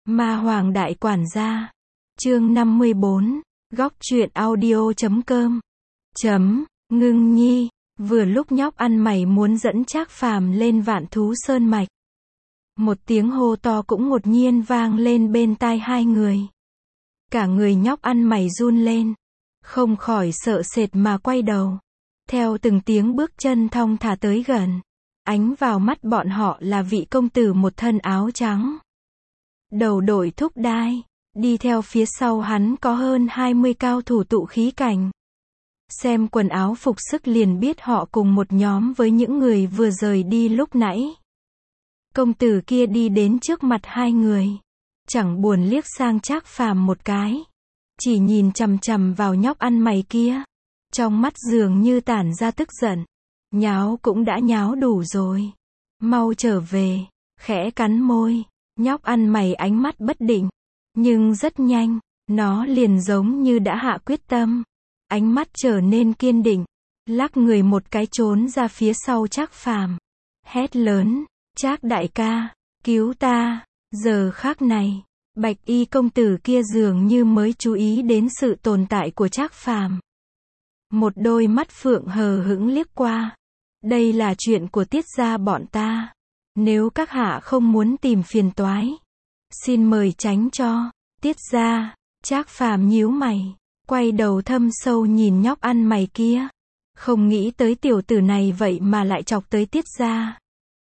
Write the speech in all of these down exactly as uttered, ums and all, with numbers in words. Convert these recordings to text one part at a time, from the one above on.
Ma Hoàng Đại Quản Gia. Chương năm mươi bốn. Góc truyện audio chấm com. Chấm, Ngưng Nhi. Vừa lúc nhóc ăn mày muốn dẫn Trác Phàm lên Vạn Thú Sơn Mạch. Một tiếng hô to cũng ngột nhiên vang lên bên tai hai người. Cả người nhóc ăn mày run lên. Không khỏi sợ sệt mà quay đầu. Theo từng tiếng bước chân thong thả tới gần. Ánh vào mắt bọn họ là vị công tử một thân áo trắng. Đầu đội thúc đai. Đi theo phía sau hắn có hơn hai mươi cao thủ tụ khí cảnh. Xem quần áo phục sức liền biết họ cùng một nhóm với những người vừa rời đi lúc nãy. Công tử kia đi đến trước mặt hai người. Chẳng buồn liếc sang Trác Phàm một cái. Chỉ nhìn chằm chằm vào nhóc ăn mày kia. Trong mắt dường như tản ra tức giận. Nháo cũng đã nháo đủ rồi. Mau trở về. Khẽ cắn môi. Nhóc ăn mày ánh mắt bất định. Nhưng rất nhanh, nó liền giống như đã hạ quyết tâm. Ánh mắt trở nên kiên định. Lắc người một cái trốn ra phía sau Trác Phàm. Hét lớn, Trác đại ca, cứu ta. Giờ khắc này, Bạch y công tử kia dường như mới chú ý đến sự tồn tại của Trác Phàm. Một đôi mắt phượng hờ hững liếc qua. Đây là chuyện của Tiết gia bọn ta. Nếu các hạ không muốn tìm phiền toái, xin mời tránh cho. Tiết gia. Trác Phàm nhíu mày, quay đầu thâm sâu nhìn nhóc ăn mày kia. Không nghĩ tới tiểu tử này vậy mà lại chọc tới Tiết gia.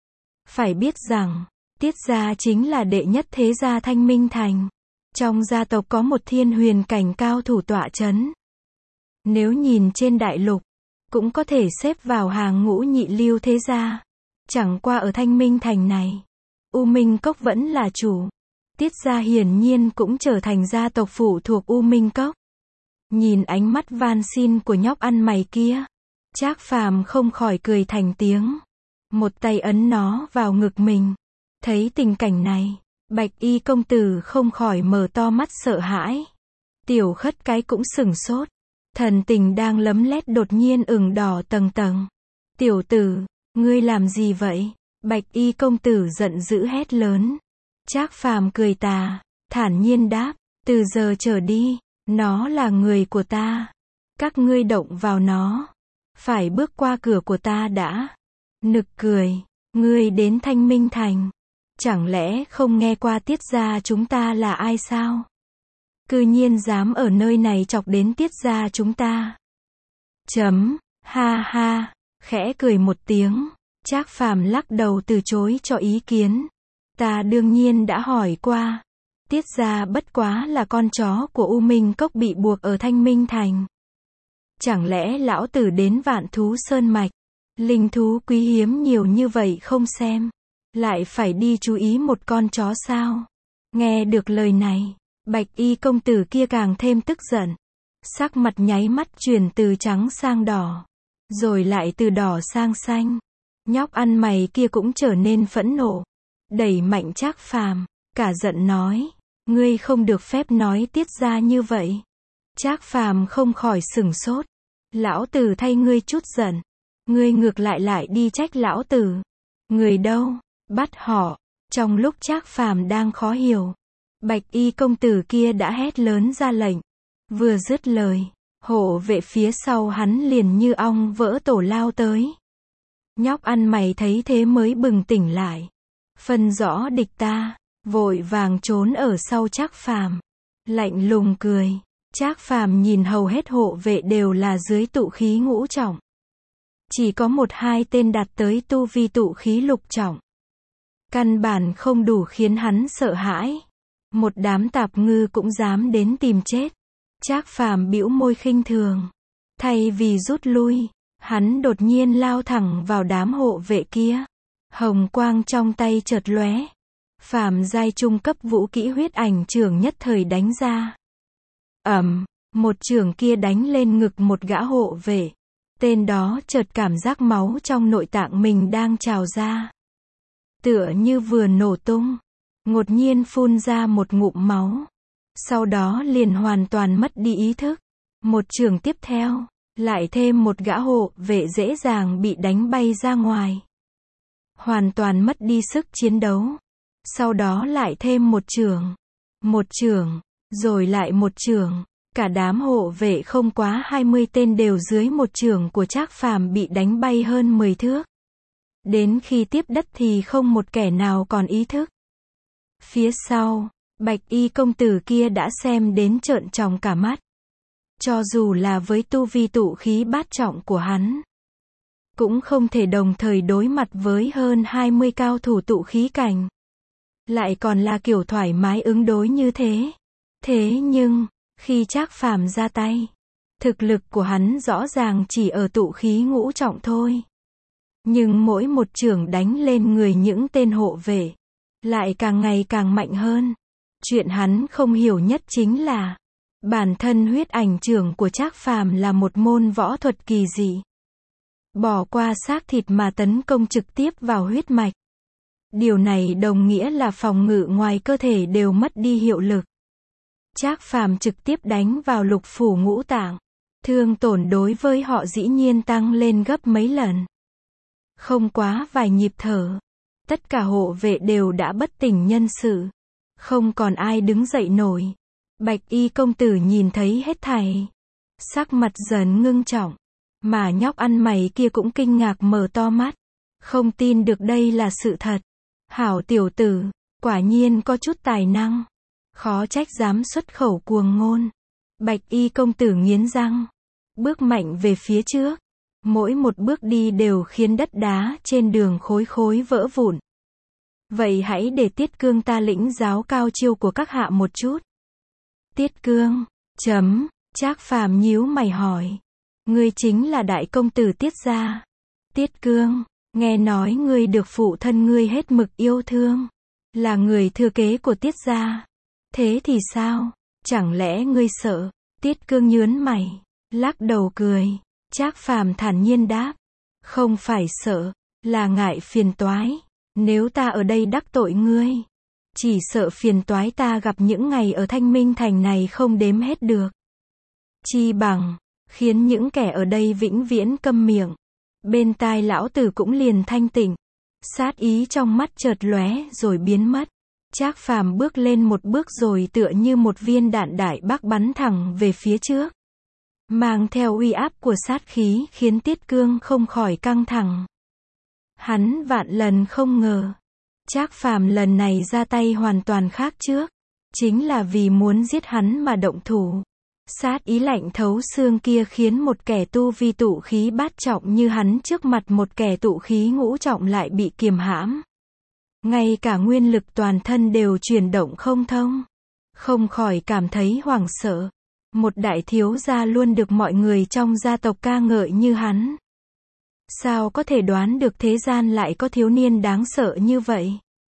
Phải biết rằng, Tiết gia chính là đệ nhất thế gia Thanh Minh Thành. Trong gia tộc có một thiên huyền cảnh cao thủ tọa chấn. Nếu nhìn trên đại lục, cũng có thể xếp vào hàng ngũ nhị lưu thế gia. Chẳng qua ở Thanh Minh Thành này, U Minh Cốc vẫn là chủ. Tiết gia hiển nhiên cũng trở thành gia tộc phụ thuộc U Minh Cốc. Nhìn ánh mắt van xin của nhóc ăn mày kia, Trác Phàm không khỏi cười thành tiếng. Một tay ấn nó vào ngực mình. Thấy tình cảnh này, Bạch y công tử không khỏi mở to mắt sợ hãi. Tiểu Khất Cái cũng sửng sốt. Thần tình đang lấm lét đột nhiên ửng đỏ tầng tầng. Tiểu tử, ngươi làm gì vậy? Bạch y công tử giận dữ hét lớn. Trác Phàm cười tà, thản nhiên đáp, từ giờ trở đi, nó là người của ta. Các ngươi động vào nó, phải bước qua cửa của ta đã. Nực cười, ngươi đến Thanh Minh Thành, chẳng lẽ không nghe qua Tiết gia chúng ta là ai sao? Cư nhiên dám ở nơi này chọc đến Tiết gia chúng ta. Chấm, ha ha, khẽ cười một tiếng, Trác Phàm lắc đầu từ chối cho ý kiến. Ta đương nhiên đã hỏi qua. Tiết gia bất quá là con chó của U Minh Cốc bị buộc ở Thanh Minh Thành. Chẳng lẽ lão tử đến Vạn Thú Sơn Mạch, linh thú quý hiếm nhiều như vậy không xem, lại phải đi chú ý một con chó sao? Nghe được lời này, Bạch y công tử kia càng thêm tức giận. Sắc mặt nháy mắt chuyển từ trắng sang đỏ, rồi lại từ đỏ sang xanh. Nhóc ăn mày kia cũng trở nên phẫn nộ. Đẩy mạnh Trác Phàm, cả giận nói, ngươi không được phép nói Tiết gia như vậy. Trác Phàm không khỏi sửng sốt. Lão tử thay ngươi chút giận, ngươi ngược lại lại đi trách lão tử. Người đâu? Bắt họ. Trong lúc Trác Phàm đang khó hiểu, Bạch y công tử kia đã hét lớn ra lệnh. Vừa dứt lời, hộ vệ phía sau hắn liền như ong vỡ tổ lao tới. Nhóc ăn mày thấy thế mới bừng tỉnh lại. Phân rõ địch ta, vội vàng trốn ở sau Trác Phàm. Lạnh lùng cười. Trác Phàm nhìn hầu hết hộ vệ đều là dưới tụ khí ngũ trọng. Chỉ có một hai tên đạt tới tu vi tụ khí lục trọng. Căn bản không đủ khiến hắn sợ hãi. Một đám tạp ngư cũng dám đến tìm chết. Trác Phàm bĩu môi khinh thường. Thay vì rút lui, hắn đột nhiên lao thẳng vào đám hộ vệ kia. Hồng quang trong tay chợt lóe. Phàm giai trung cấp vũ kỹ huyết ảnh chưởng nhất thời đánh ra. Ầm, một chưởng kia đánh lên ngực một gã hộ vệ. Tên đó chợt cảm giác máu trong nội tạng mình đang trào ra. Tựa như vừa nổ tung. Ngột nhiên phun ra một ngụm máu. Sau đó liền hoàn toàn mất đi ý thức. Một chưởng tiếp theo, lại thêm một gã hộ vệ dễ dàng bị đánh bay ra ngoài. Hoàn toàn mất đi sức chiến đấu. Sau đó lại thêm một chưởng. Một chưởng, rồi lại một chưởng, cả đám hộ vệ không quá hai mươi tên đều dưới một chưởng của Trác Phàm bị đánh bay hơn mười thước. Đến khi tiếp đất thì không một kẻ nào còn ý thức. Phía sau, Bạch Y công tử kia đã xem đến trợn tròng cả mắt. Cho dù là với tu vi tụ khí bát trọng của hắn, cũng không thể đồng thời đối mặt với hơn hai mươi cao thủ tụ khí cảnh. Lại còn là kiểu thoải mái ứng đối như thế. Thế nhưng, khi Trác Phàm ra tay, thực lực của hắn rõ ràng chỉ ở tụ khí ngũ trọng thôi. Nhưng mỗi một chưởng đánh lên người những tên hộ vệ, lại càng ngày càng mạnh hơn. Chuyện hắn không hiểu nhất chính là, bản thân huyết ảnh chưởng của Trác Phàm là một môn võ thuật kỳ dị. Bỏ qua xác thịt mà tấn công trực tiếp vào huyết mạch. Điều này đồng nghĩa là phòng ngự ngoài cơ thể đều mất đi hiệu lực. Trác Phàm trực tiếp đánh vào lục phủ ngũ tạng. Thương tổn đối với họ dĩ nhiên tăng lên gấp mấy lần. Không quá vài nhịp thở, tất cả hộ vệ đều đã bất tỉnh nhân sự. Không còn ai đứng dậy nổi. Bạch Y công tử nhìn thấy hết thảy, sắc mặt dần ngưng trọng. Mà nhóc ăn mày kia cũng kinh ngạc mở to mắt. Không tin được đây là sự thật. Hảo tiểu tử, quả nhiên có chút tài năng. Khó trách dám xuất khẩu cuồng ngôn. Bạch Y công tử nghiến răng, bước mạnh về phía trước. Mỗi một bước đi đều khiến đất đá trên đường khối khối vỡ vụn. Vậy hãy để Tiết Cương ta lĩnh giáo cao chiêu của các hạ một chút. Tiết Cương, chấm, Trác Phàm nhíu mày hỏi. Ngươi chính là đại công tử Tiết gia. Tiết Cương, nghe nói ngươi được phụ thân ngươi hết mực yêu thương, là người thừa kế của Tiết gia. Thế thì sao? Chẳng lẽ ngươi sợ? Tiết Cương nhướng mày, lắc đầu cười. Trác Phàm thản nhiên đáp, không phải sợ, là ngại phiền toái. Nếu ta ở đây đắc tội ngươi, chỉ sợ phiền toái ta gặp những ngày ở Thanh Minh thành này không đếm hết được. Chi bằng khiến những kẻ ở đây vĩnh viễn câm miệng. Bên tai lão tử cũng liền thanh tịnh. Sát ý trong mắt chợt lóe rồi biến mất. Trác Phàm bước lên một bước rồi tựa như một viên đạn đại bác bắn thẳng về phía trước. Mang theo uy áp của sát khí khiến Tiết Cương không khỏi căng thẳng. Hắn vạn lần không ngờ, Trác Phàm lần này ra tay hoàn toàn khác trước. Chính là vì muốn giết hắn mà động thủ. Sát ý lạnh thấu xương kia khiến một kẻ tu vi tụ khí bát trọng như hắn trước mặt một kẻ tụ khí ngũ trọng lại bị kiềm hãm. Ngay cả nguyên lực toàn thân đều chuyển động không thông. Không khỏi cảm thấy hoảng sợ. Một đại thiếu gia luôn được mọi người trong gia tộc ca ngợi như hắn. Sao có thể đoán được thế gian lại có thiếu niên đáng sợ như vậy?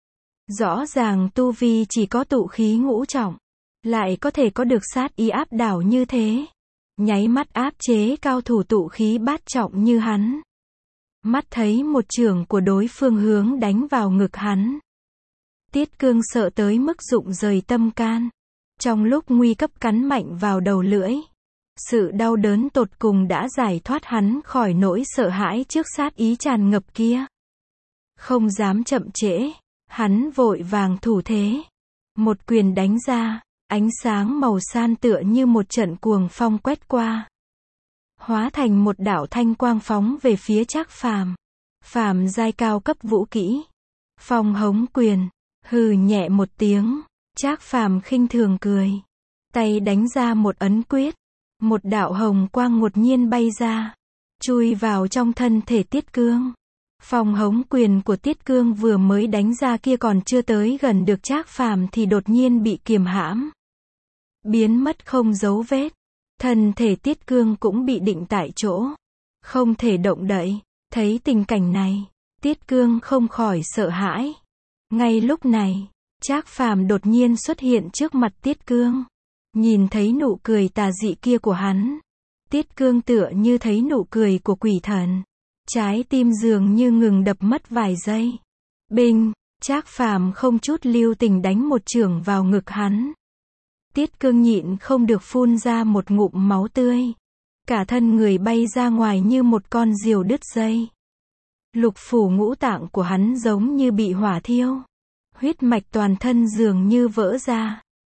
Rõ ràng tu vi chỉ có tụ khí ngũ trọng, lại có thể có được sát ý áp đảo như thế. Nháy mắt áp chế cao thủ tụ khí bát trọng như hắn. Mắt thấy một chưởng của đối phương hướng đánh vào ngực hắn. Tiết Cương sợ tới mức rụng rời tâm can. Trong lúc nguy cấp cắn mạnh vào đầu lưỡi. Sự đau đớn tột cùng đã giải thoát hắn khỏi nỗi sợ hãi trước sát ý tràn ngập kia. Không dám chậm trễ, hắn vội vàng thủ thế. Một quyền đánh ra, ánh sáng màu san tựa như một trận cuồng phong quét qua. Hóa thành một đạo thanh quang phóng về phía Trác Phàm. Phàm giai cao cấp vũ kỹ. Phong hống quyền, hừ nhẹ một tiếng. Trác Phàm khinh thường cười. Tay đánh ra một ấn quyết. Một đạo hồng quang ngột nhiên bay ra. Chui vào trong thân thể Tiết Cương. Phong hống quyền của Tiết Cương vừa mới đánh ra kia còn chưa tới gần được Trác Phàm thì đột nhiên bị kiềm hãm. Biến mất không dấu vết. Thân thể Tiết Cương cũng bị định tại chỗ. Không thể động đậy. Thấy tình cảnh này, Tiết Cương không khỏi sợ hãi. Ngay lúc này, Trác Phàm đột nhiên xuất hiện trước mặt Tiết Cương. Nhìn thấy nụ cười tà dị kia của hắn. Tiết Cương tựa như thấy nụ cười của quỷ thần. Trái tim dường như ngừng đập mất vài giây. Binh, Trác Phàm không chút lưu tình đánh một chưởng vào ngực hắn. Tiết Cương nhịn không được phun ra một ngụm máu tươi. Cả thân người bay ra ngoài như một con diều đứt dây. Lục phủ ngũ tạng của hắn giống như bị hỏa thiêu. Huyết mạch toàn thân dường như vỡ ra.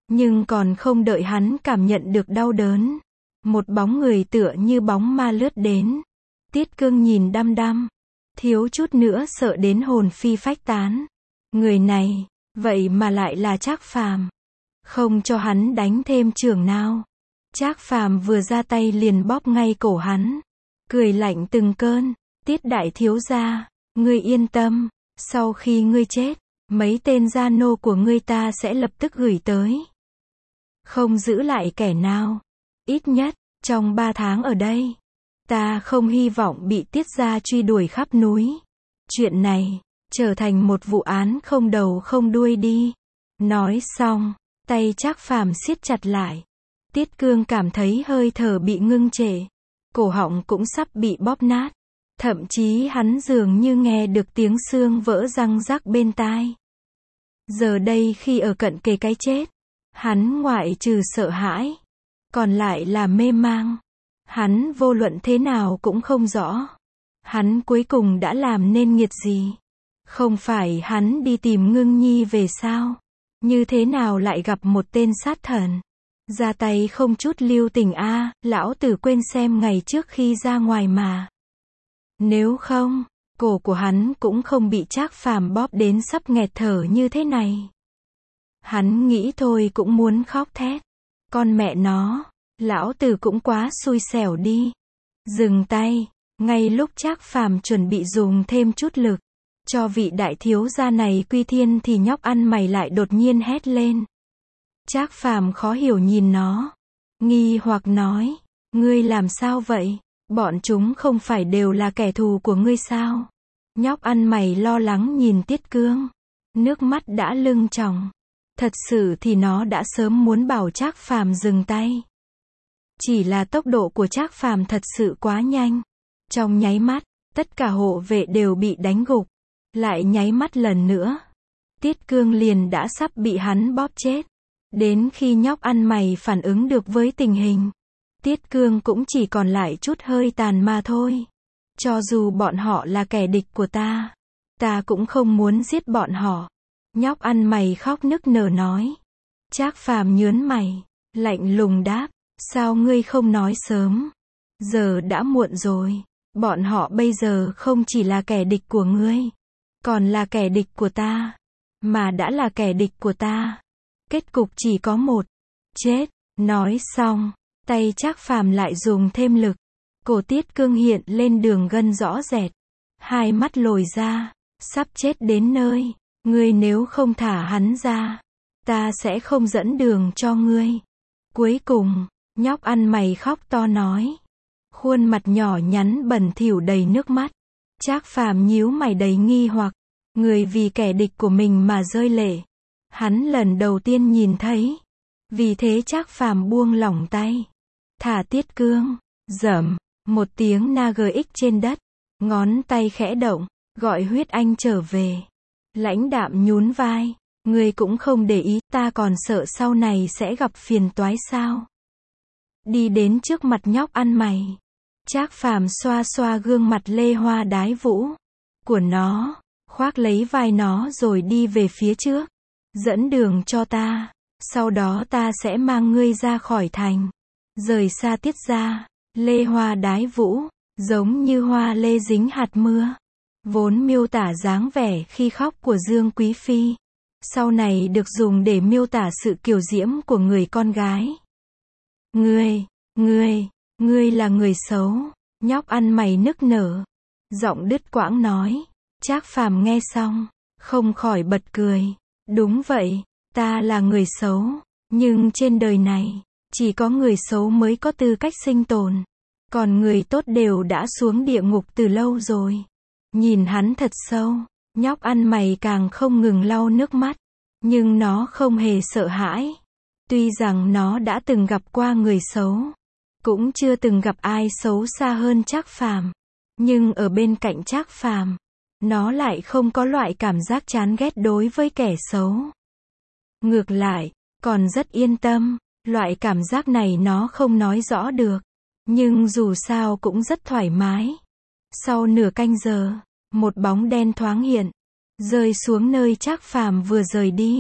Nhưng còn không đợi hắn cảm nhận được đau đớn, một bóng người tựa như bóng ma lướt đến. Tiết Cương nhìn đăm đăm, thiếu chút nữa sợ đến hồn phi phách tán. Người này, vậy mà lại là Trác Phàm. Không cho hắn đánh thêm chưởng nào, Trác Phàm vừa ra tay liền bóp ngay cổ hắn, cười lạnh từng cơn. Tiết đại thiếu gia, ngươi yên tâm, sau khi ngươi chết, mấy tên gia nô của ngươi ta sẽ lập tức gửi tới. Không giữ lại kẻ nào. Ít nhất, trong ba tháng ở đây, ta không hy vọng bị Tiết gia truy đuổi khắp núi. Chuyện này, trở thành một vụ án không đầu không đuôi đi. Nói xong, tay Trác Phàm siết chặt lại. Tiết Cương cảm thấy hơi thở bị ngưng trệ, cổ họng cũng sắp bị bóp nát. Thậm chí hắn dường như nghe được tiếng xương vỡ răng rắc bên tai. Giờ đây khi ở cận kề cái chết, hắn ngoại trừ sợ hãi, còn lại là mê mang. Hắn vô luận thế nào cũng không rõ. Hắn cuối cùng đã làm nên nghiệt gì? Không phải hắn đi tìm Ngưng Nhi về sao? Như thế nào lại gặp một tên sát thần? Ra tay không chút lưu tình a, à, lão tử quên xem ngày trước khi ra ngoài mà. Nếu không, cổ của hắn cũng không bị Trác Phàm bóp đến sắp nghẹt thở như thế này. Hắn nghĩ thôi cũng muốn khóc thét. Con mẹ nó, lão tử cũng quá xui xẻo đi. Dừng tay, ngay lúc Trác Phàm chuẩn bị dùng thêm chút lực cho vị đại thiếu gia này quy thiên thì nhóc ăn mày lại đột nhiên hét lên. Trác Phàm khó hiểu nhìn nó, nghi hoặc nói, ngươi làm sao vậy? Bọn chúng không phải đều là kẻ thù của ngươi sao? Nhóc ăn mày lo lắng nhìn Tiết Cương, nước mắt đã lưng tròng. Thật sự thì nó đã sớm muốn bảo Trác Phàm dừng tay. Chỉ là tốc độ của Trác Phàm thật sự quá nhanh. Trong nháy mắt, tất cả hộ vệ đều bị đánh gục. Lại nháy mắt lần nữa, Tiết Cương liền đã sắp bị hắn bóp chết. Đến khi nhóc ăn mày phản ứng được với tình hình, Tiết Cương cũng chỉ còn lại chút hơi tàn mà thôi. Cho dù bọn họ là kẻ địch của ta, ta cũng không muốn giết bọn họ. Nhóc ăn mày khóc nức nở nói. Trác Phàm nhớn mày, lạnh lùng đáp, sao ngươi không nói sớm? Giờ đã muộn rồi, bọn họ bây giờ không chỉ là kẻ địch của ngươi, còn là kẻ địch của ta. Mà đã là kẻ địch của ta, kết cục chỉ có một, chết. Nói xong, tay Trác Phàm lại dùng thêm lực. Cổ Tiết Cương hiện lên đường gân rõ rệt, hai mắt lồi ra, sắp chết đến nơi. Ngươi nếu không thả hắn ra, ta sẽ không dẫn đường cho ngươi. Cuối cùng, nhóc ăn mày khóc to nói. Khuôn mặt nhỏ nhắn bẩn thỉu đầy nước mắt. Trác Phàm nhíu mày đầy nghi hoặc. Người vì kẻ địch của mình mà rơi lệ. Hắn lần đầu tiên nhìn thấy. Vì thế Trác Phàm buông lỏng tay. Thả Tiết Cương. Rầm, một tiếng na gx trên đất. Ngón tay khẽ động, gọi Huyết Anh trở về. Lãnh Đạm nhún vai. Ngươi cũng không để ý, ta còn sợ sau này sẽ gặp phiền toái sao? Đi đến trước mặt nhóc ăn mày. Trác Phàm xoa xoa gương mặt lê hoa đái vũ của nó, khoác lấy vai nó rồi đi về phía trước. Dẫn đường cho ta, sau đó ta sẽ mang ngươi ra khỏi thành. Rời xa Tiết gia. Lê hoa đái vũ, giống như hoa lê dính hạt mưa. Vốn miêu tả dáng vẻ khi khóc của Dương Quý Phi. Sau này được dùng để miêu tả sự kiều diễm của người con gái. Ngươi, ngươi, ngươi là người xấu. Nhóc ăn mày nức nở, giọng đứt quãng nói. Trác Phàm nghe xong, không khỏi bật cười. Đúng vậy, ta là người xấu. Nhưng trên đời này, chỉ có người xấu mới có tư cách sinh tồn. Còn người tốt đều đã xuống địa ngục từ lâu rồi. Nhìn hắn thật sâu, nhóc ăn mày càng không ngừng lau nước mắt. Nhưng nó không hề sợ hãi. Tuy rằng nó đã từng gặp qua người xấu, cũng chưa từng gặp ai xấu xa hơn Trác Phàm. Nhưng ở bên cạnh Trác Phàm, nó lại không có loại cảm giác chán ghét đối với kẻ xấu. Ngược lại, còn rất yên tâm. Loại cảm giác này nó không nói rõ được. Nhưng dù sao cũng rất thoải mái. Sau nửa canh giờ, một bóng đen thoáng hiện, rơi xuống nơi Trác Phàm vừa rời đi.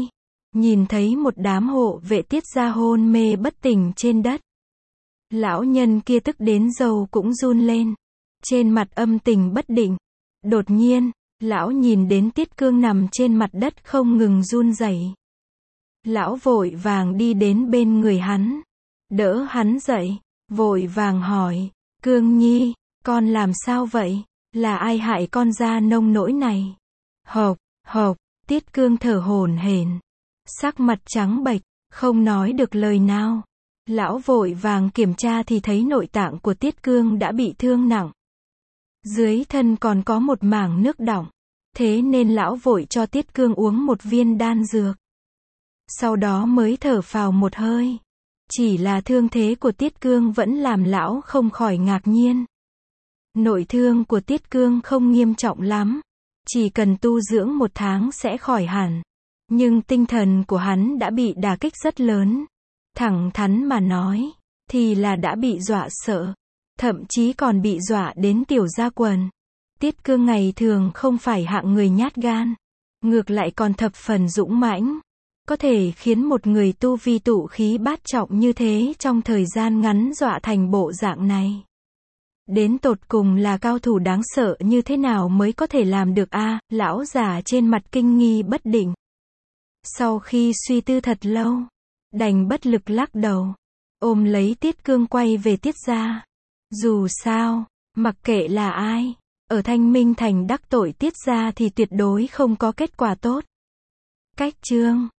nhìn thấy một đám hộ vệ Tiết gia hôn mê bất tỉnh trên đất. Lão nhân kia tức đến râu cũng run lên, trên mặt âm tình bất định. Đột nhiên, lão nhìn đến Tiết Cương nằm trên mặt đất không ngừng run rẩy. Lão vội vàng đi đến bên người hắn, đỡ hắn dậy, vội vàng hỏi, Cương Nhi, con làm sao vậy? Là ai hại con ra nông nỗi này? Hộc, hộc, Tiết Cương thở hổn hển, sắc mặt trắng bệch, không nói được lời nào. Lão vội vàng kiểm tra thì thấy nội tạng của Tiết Cương đã bị thương nặng. Dưới thân còn có một mảng nước đọng. Thế nên lão vội cho Tiết Cương uống một viên đan dược. Sau đó mới thở phào một hơi. Chỉ là thương thế của Tiết Cương vẫn làm lão không khỏi ngạc nhiên. Nội thương của Tiết Cương không nghiêm trọng lắm. Chỉ cần tu dưỡng một tháng sẽ khỏi hẳn. Nhưng tinh thần của hắn đã bị đả kích rất lớn. Thẳng thắn mà nói, thì là đã bị dọa sợ. Thậm chí còn bị dọa đến tiểu ra quần. Tiết Cương ngày thường không phải hạng người nhát gan. Ngược lại còn thập phần dũng mãnh. Có thể khiến một người tu vi tụ khí bát trọng như thế trong thời gian ngắn dọa thành bộ dạng này. Đến tột cùng là cao thủ đáng sợ như thế nào mới có thể làm được a? À, lão già trên mặt kinh nghi bất định. Sau khi suy tư thật lâu, đành bất lực lắc đầu, ôm lấy Tiết Cương quay về Tiết gia. Dù sao, mặc kệ là ai, ở Thanh Minh Thành đắc tội Tiết gia thì tuyệt đối không có kết quả tốt. Cách chương